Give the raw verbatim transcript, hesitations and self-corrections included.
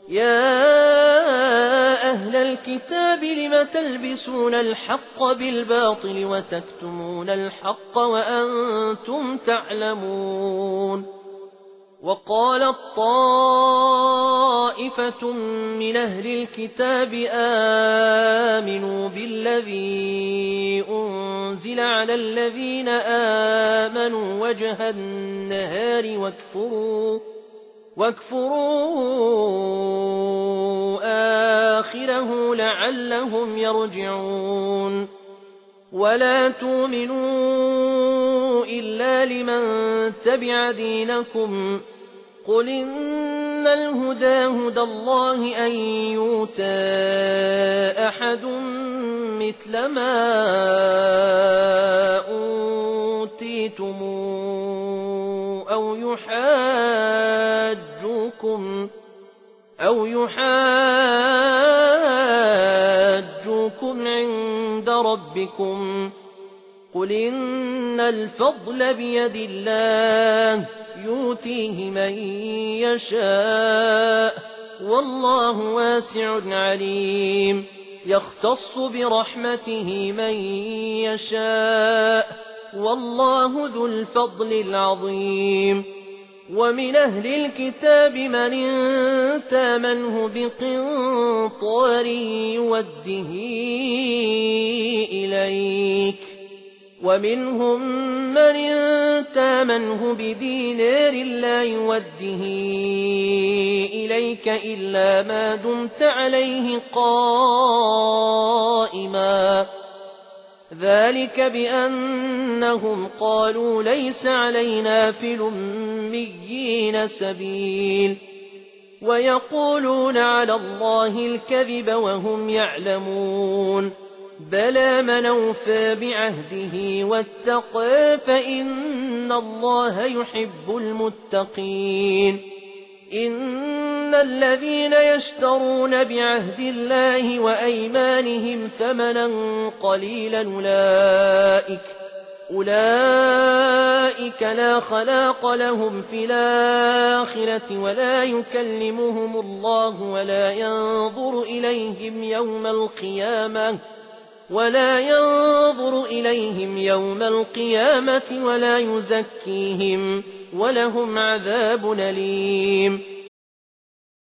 يا أهل الكتاب لم تلبسون الحق بالباطل وتكتمون الحق وأنتم تعلمون. وقالت طائفة من أهل الكتاب آمنوا بالذي أنزل على الذين آمنوا وجه النهار واكفروا واكفروا آخره لعلهم يرجعون. ولا تؤمنوا إلا لمن تبع دينكم قل إن الهدى هدى الله أن يؤتى أحد مثل ما أوتيتم أو يحاجوكم أو يحاجوكم عند ربكم قل إن الفضل بيد الله يؤتيه من يشاء والله واسع عليم. يختص برحمته من يشاء والله ذو الفضل العظيم. ومن أهل الكتاب من إن تامنه بقنطار يوده إليك ومنهم من إن تامنه بدينار لا يوده إليك إلا ما دمت عليه قائما ذلك بأنهم قالوا ليس علينا في الأميين سبيل ويقولون على الله الكذب وهم يعلمون. بلى من أوفى بعهده واتقى فإن الله يحب المتقين. إن الذين يشترون بعهد الله وأيمانهم ثمنا قليلا أولئك, أولئك لا خلاق لهم في الآخرة ولا يكلمهم الله ولا ينظر إليهم يوم القيامة ولا ينظر إليهم يوم القيامة ولا يزكيهم ولهم عذاب أليم.